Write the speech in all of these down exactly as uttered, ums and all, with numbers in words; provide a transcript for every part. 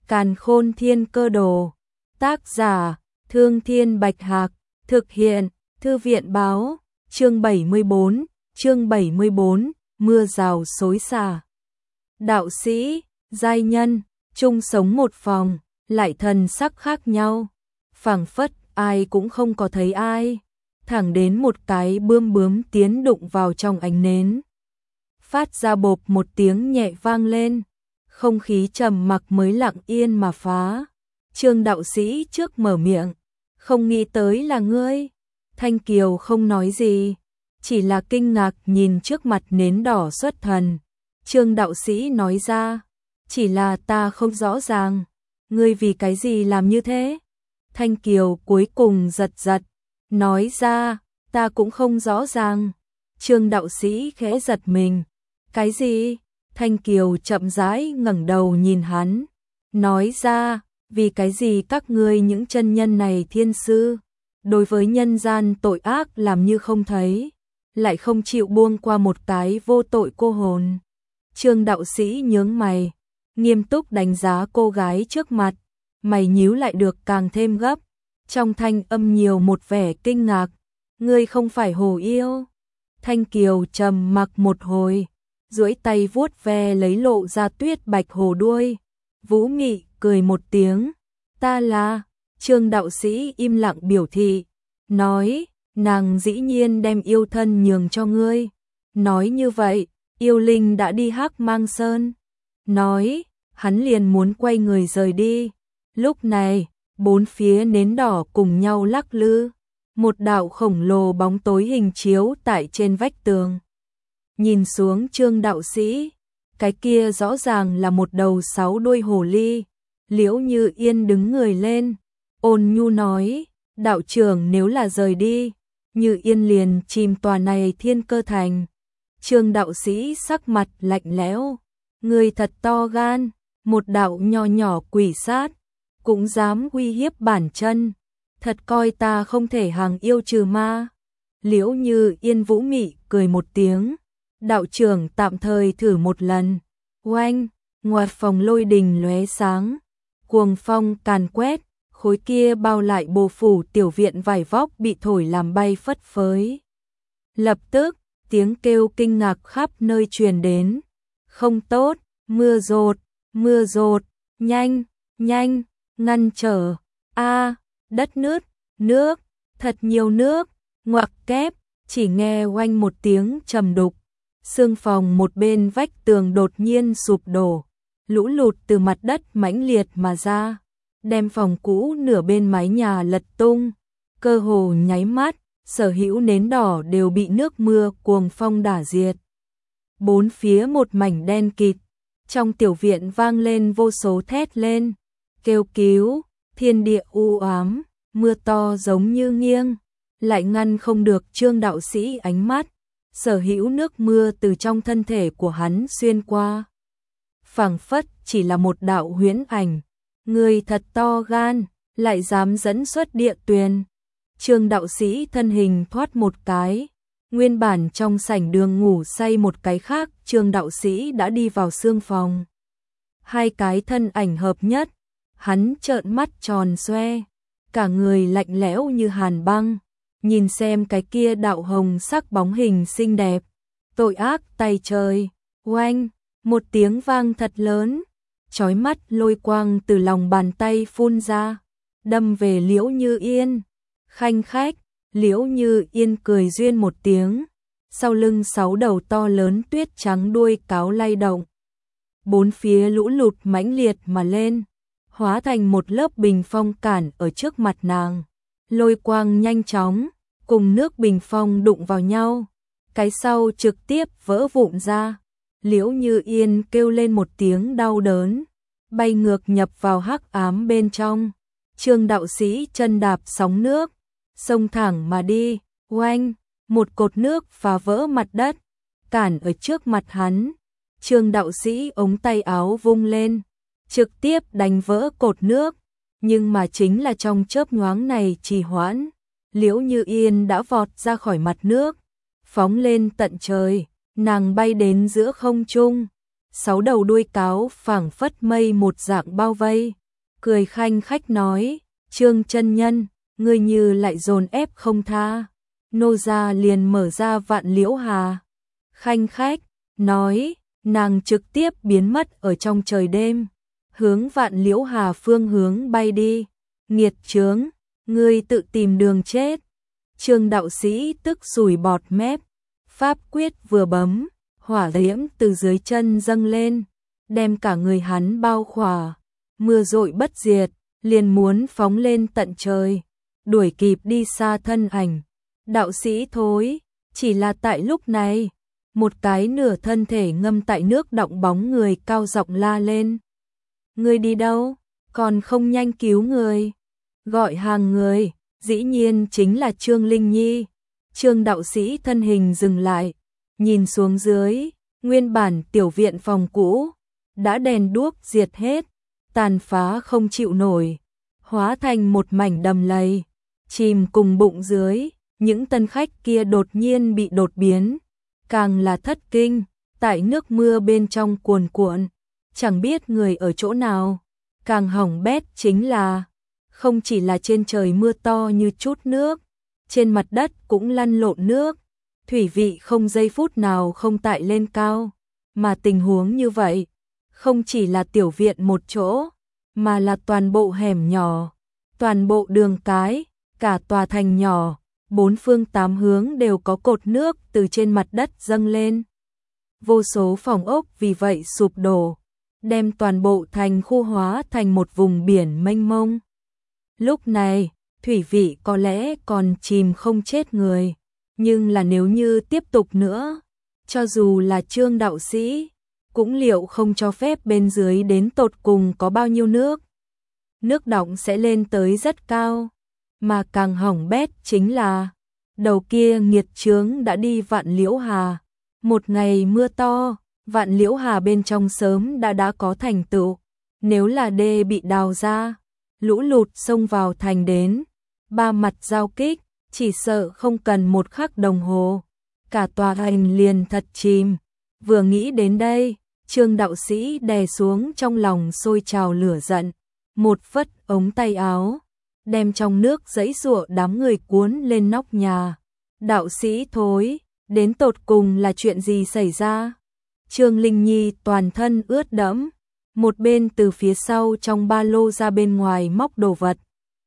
Càn Khôn Thiên Cơ Đồ. Tác giả: Thương Thiên Bạch Hạc. Thực hiện: Thư viện báo. Chương bảy mươi bốn, chương bảy mươi bốn, mưa rào xối xả. Đạo sĩ, giai nhân, chung sống một phòng, lại thần sắc khác nhau. Phảng phất ai cũng không có thấy ai. Thẳng đến một cái bươm bướm tiến đụng vào trong ánh nến. Phát ra bộp một tiếng nhẹ vang lên. Không khí trầm mặc mới lặng yên mà phá. Trương đạo sĩ trước mở miệng. Không nghĩ tới là ngươi. Thanh Kiều không nói gì, chỉ là kinh ngạc nhìn trước mặt nến đỏ xuất thần. Trương đạo sĩ nói ra, chỉ là ta không rõ ràng, ngươi vì cái gì làm như thế? Thanh Kiều cuối cùng giật giật, nói ra, ta cũng không rõ ràng. Trương đạo sĩ khẽ giật mình, cái gì? Thanh Kiều chậm rãi ngẩng đầu nhìn hắn, nói ra, vì cái gì các ngươi những chân nhân này thiên sư, đối với nhân gian tội ác làm như không thấy, lại không chịu buông qua một cái vô tội cô hồn. Trương đạo sĩ nhướng mày, nghiêm túc đánh giá cô gái trước mặt, mày nhíu lại được càng thêm gấp, trong thanh âm nhiều một vẻ kinh ngạc, ngươi không phải hồ yêu. Thanh Kiều trầm mặc một hồi, duỗi tay vuốt ve lấy lộ ra tuyết bạch hồ đuôi, Vũ Mị cười một tiếng, ta là. Trương đạo sĩ im lặng biểu thị, nói, nàng dĩ nhiên đem yêu thân nhường cho ngươi. Nói như vậy, yêu linh đã đi Hắc Mang Sơn. Nói, hắn liền muốn quay người rời đi. Lúc này, bốn phía nến đỏ cùng nhau lắc lư. Một đạo khổng lồ bóng tối hình chiếu tại trên vách tường. Nhìn xuống Trương đạo sĩ, cái kia rõ ràng là một đầu sáu đuôi hồ ly. Liễu Như Yên đứng người lên, ôn nhu nói, đạo trưởng nếu là rời đi, Như Yên liền chìm tòa này Thiên Cơ Thành. Trương đạo sĩ sắc mặt lạnh lẽo, người thật to gan, một đạo nho nhỏ quỷ sát, cũng dám uy hiếp bản chân, thật coi ta không thể hàng yêu trừ ma. Liễu Như Yên Vũ Mị cười một tiếng, đạo trưởng tạm thời thử một lần. Oanh, ngoài phòng lôi đình lóe sáng, cuồng phong càn quét, khối kia bao lại bồ phủ tiểu viện vải vóc bị thổi làm bay phất phới. Lập tức, tiếng kêu kinh ngạc khắp nơi truyền đến. Không tốt, mưa rột, mưa rột, nhanh, nhanh, ngăn trở, a, đất nứt, nước, thật nhiều nước, ngoặc kép, chỉ nghe oanh một tiếng trầm đục. Xương phòng một bên vách tường đột nhiên sụp đổ, lũ lụt từ mặt đất mãnh liệt mà ra, đem phòng cũ nửa bên mái nhà lật tung, cơ hồ nháy mắt, sở hữu nến đỏ đều bị nước mưa cuồng phong đả diệt. Bốn phía một mảnh đen kịt, trong tiểu viện vang lên vô số thét lên, kêu cứu, thiên địa u ám, mưa to giống như nghiêng, lại ngăn không được Trương đạo sĩ ánh mắt, sở hữu nước mưa từ trong thân thể của hắn xuyên qua. Phảng phất chỉ là một đạo huyễn ảnh, người thật to gan, lại dám dẫn xuất địa tuyền. Trương đạo sĩ thân hình thoát một cái, nguyên bản trong sảnh đường ngủ say một cái khác, Trương đạo sĩ đã đi vào xương phòng. Hai cái thân ảnh hợp nhất, hắn trợn mắt tròn xoe, cả người lạnh lẽo như hàn băng, nhìn xem cái kia đạo hồng sắc bóng hình xinh đẹp, tội ác tay trời. Oanh, một tiếng vang thật lớn, chói mắt lôi quang từ lòng bàn tay phun ra, đâm về Liễu Như Yên. Khanh khách, Liễu Như Yên cười duyên một tiếng, sau lưng sáu đầu to lớn tuyết trắng đuôi cáo lay động. Bốn phía lũ lụt mãnh liệt mà lên, hóa thành một lớp bình phong cản ở trước mặt nàng. Lôi quang nhanh chóng, cùng nước bình phong đụng vào nhau, cái sau trực tiếp vỡ vụn ra. Liễu Như Yên kêu lên một tiếng đau đớn, bay ngược nhập vào hắc ám bên trong. Trương đạo sĩ chân đạp sóng nước, xông thẳng mà đi, oanh, một cột nước phá vỡ mặt đất, cản ở trước mặt hắn. Trương đạo sĩ ống tay áo vung lên, trực tiếp đánh vỡ cột nước, nhưng mà chính là trong chớp nhoáng này trì hoãn, Liễu Như Yên đã vọt ra khỏi mặt nước, phóng lên tận trời, nàng bay đến giữa không trung, sáu đầu đuôi cáo phảng phất mây một dạng bao vây, cười khanh khách nói, Trương chân nhân, ngươi như lại dồn ép không tha. Nô gia liền mở ra Vạn Liễu Hà. Khanh khách, nói, nàng trực tiếp biến mất ở trong trời đêm, hướng Vạn Liễu Hà phương hướng bay đi. Nghiệt chướng, ngươi tự tìm đường chết. Trương đạo sĩ tức sùi bọt mép, pháp quyết vừa bấm, hỏa diễm từ dưới chân dâng lên, đem cả người hắn bao khỏa, mưa dội bất diệt, liền muốn phóng lên tận trời, đuổi kịp đi xa thân ảnh. Đạo sĩ thối, chỉ là tại lúc này, một cái nửa thân thể ngâm tại nước đọng bóng người cao giọng la lên. Ngươi đi đâu, còn không nhanh cứu người. Gọi hàng người, dĩ nhiên chính là Trương Linh Nhi. Trương đạo sĩ thân hình dừng lại, nhìn xuống dưới, nguyên bản tiểu viện phòng cũ, đã đèn đuốc diệt hết, tàn phá không chịu nổi, hóa thành một mảnh đầm lầy, chìm cùng bụng dưới. Những tân khách kia đột nhiên bị đột biến, càng là thất kinh, tại nước mưa bên trong cuồn cuộn, chẳng biết người ở chỗ nào. Càng hỏng bét chính là, không chỉ là trên trời mưa to như chút nước, trên mặt đất cũng lăn lộn nước, thủy vị không giây phút nào không tại lên cao. Mà tình huống như vậy, không chỉ là tiểu viện một chỗ, mà là toàn bộ hẻm nhỏ, toàn bộ đường cái, cả tòa thành nhỏ. Bốn phương tám hướng đều có cột nước từ trên mặt đất dâng lên. Vô số phòng ốc vì vậy sụp đổ, đem toàn bộ thành khu hóa thành một vùng biển mênh mông. Lúc này, thủy vị có lẽ còn chìm không chết người, nhưng là nếu như tiếp tục nữa, cho dù là Trương đạo sĩ, cũng liệu không cho phép bên dưới đến tột cùng có bao nhiêu nước. Nước đọng sẽ lên tới rất cao. Mà càng hỏng bét chính là, đầu kia nghiệt chướng đã đi Vạn Liễu Hà. Một ngày mưa to, Vạn Liễu Hà bên trong sớm đã đã có thành tựu. Nếu là đê bị đào ra, lũ lụt xông vào thành đến, ba mặt giao kích, chỉ sợ không cần một khắc đồng hồ, cả tòa thành liền thật chìm. Vừa nghĩ đến đây, Trương đạo sĩ đè xuống trong lòng sôi trào lửa giận, một phất ống tay áo, đem trong nước giãy giụa đám người cuốn lên nóc nhà. Đạo sĩ thối, đến tột cùng là chuyện gì xảy ra? Trương Linh Nhi toàn thân ướt đẫm, một bên từ phía sau trong ba lô ra bên ngoài móc đồ vật,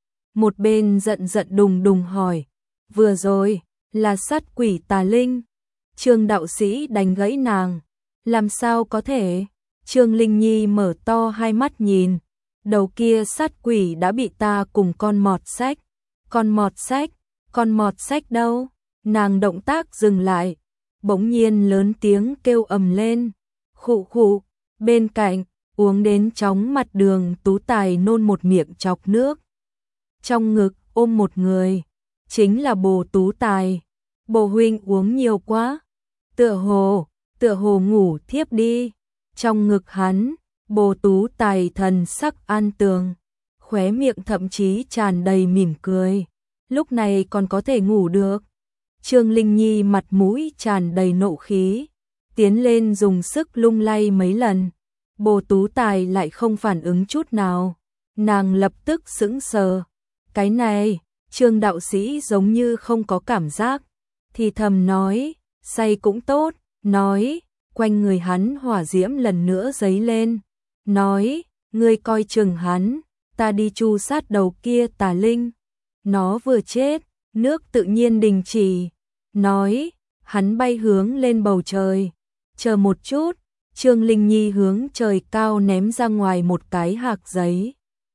một bên giận giận đùng đùng hỏi, vừa rồi, là sát quỷ tà linh. Trương đạo sĩ đánh gãy nàng, làm sao có thể? Trương Linh Nhi mở to hai mắt nhìn, đầu kia sát quỷ đã bị ta cùng con mọt sách. Con mọt sách, con mọt sách đâu? Nàng động tác dừng lại, bỗng nhiên lớn tiếng kêu ầm lên, khụ khụ, bên cạnh, uống đến chóng mặt Đường Tú Tài nôn một miệng chọc nước. Trong ngực ôm một người, chính là Bồ Tú Tài. Bồ huynh uống nhiều quá, tựa hồ, tựa hồ ngủ thiếp đi. Trong ngực hắn, Bồ Tú Tài thần sắc an tường, khóe miệng thậm chí tràn đầy mỉm cười. Lúc này còn có thể ngủ được. Trương Linh Nhi mặt mũi tràn đầy nộ khí, tiến lên dùng sức lung lay mấy lần. Bồ Tú Tài lại không phản ứng chút nào. Nàng lập tức sững sờ. Cái này, Trương đạo sĩ giống như không có cảm giác, thì thầm nói, say cũng tốt, nói, quanh người hắn hỏa diễm lần nữa dấy lên, nói, ngươi coi chừng hắn, ta đi tru sát đầu kia tà linh. Nó vừa chết, nước tự nhiên đình chỉ, nói, hắn bay hướng lên bầu trời. Chờ một chút, Trương Linh Nhi hướng trời cao ném ra ngoài một cái hạc giấy.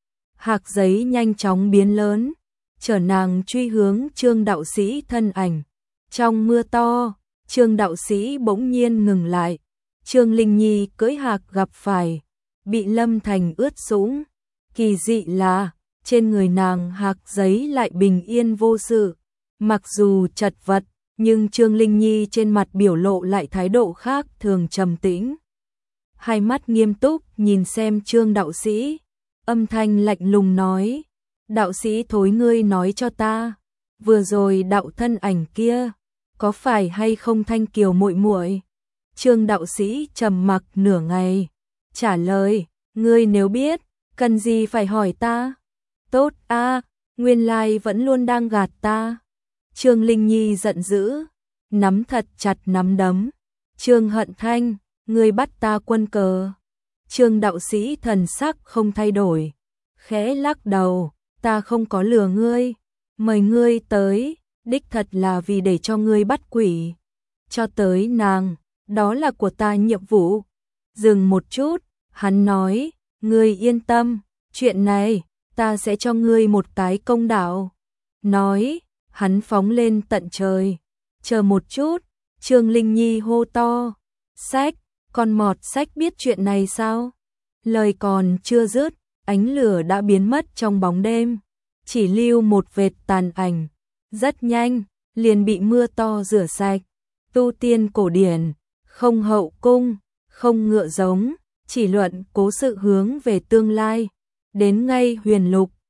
Hạc giấy nhanh chóng biến lớn, chở nàng truy hướng Trương đạo sĩ thân ảnh. Trong mưa to, Trương đạo sĩ bỗng nhiên ngừng lại. Trương Linh Nhi cưỡi hạc gặp phải, bị lâm thành ướt sũng. Kỳ dị là, trên người nàng hạc giấy lại bình yên vô sự. Mặc dù chật vật, nhưng Trương Linh Nhi trên mặt biểu lộ lại thái độ khác thường trầm tĩnh. Hai mắt nghiêm túc nhìn xem Trương đạo sĩ, âm thanh lạnh lùng nói, đạo sĩ thối, ngươi nói cho ta, vừa rồi đạo thân ảnh kia, có phải hay không Thanh Kiều muội muội? Trương đạo sĩ trầm mặc nửa ngày, trả lời, ngươi nếu biết, cần gì phải hỏi ta? Tốt a, nguyên lai vẫn luôn đang gạt ta. Trương Linh Nhi giận dữ, nắm thật chặt nắm đấm. Trương Hận Thanh, ngươi bắt ta quân cờ. Trương đạo sĩ thần sắc không thay đổi, khẽ lắc đầu, ta không có lừa ngươi, mời ngươi tới, đích thật là vì để cho ngươi bắt quỷ. Cho tới nàng, đó là của ta nhiệm vụ. Dừng một chút, hắn nói, ngươi yên tâm, chuyện này, ta sẽ cho ngươi một cái công đạo. Nói, hắn phóng lên tận trời. Chờ một chút, Trương Linh Nhi hô to, Sách, con mọt Sách biết chuyện này sao? Lời còn chưa dứt, ánh lửa đã biến mất trong bóng đêm, chỉ lưu một vệt tàn ảnh, rất nhanh, liền bị mưa to rửa sạch. Tu tiên cổ điển, không hậu cung, không ngựa giống, chỉ luận cố sự hướng về tương lai, đến ngay huyền lục,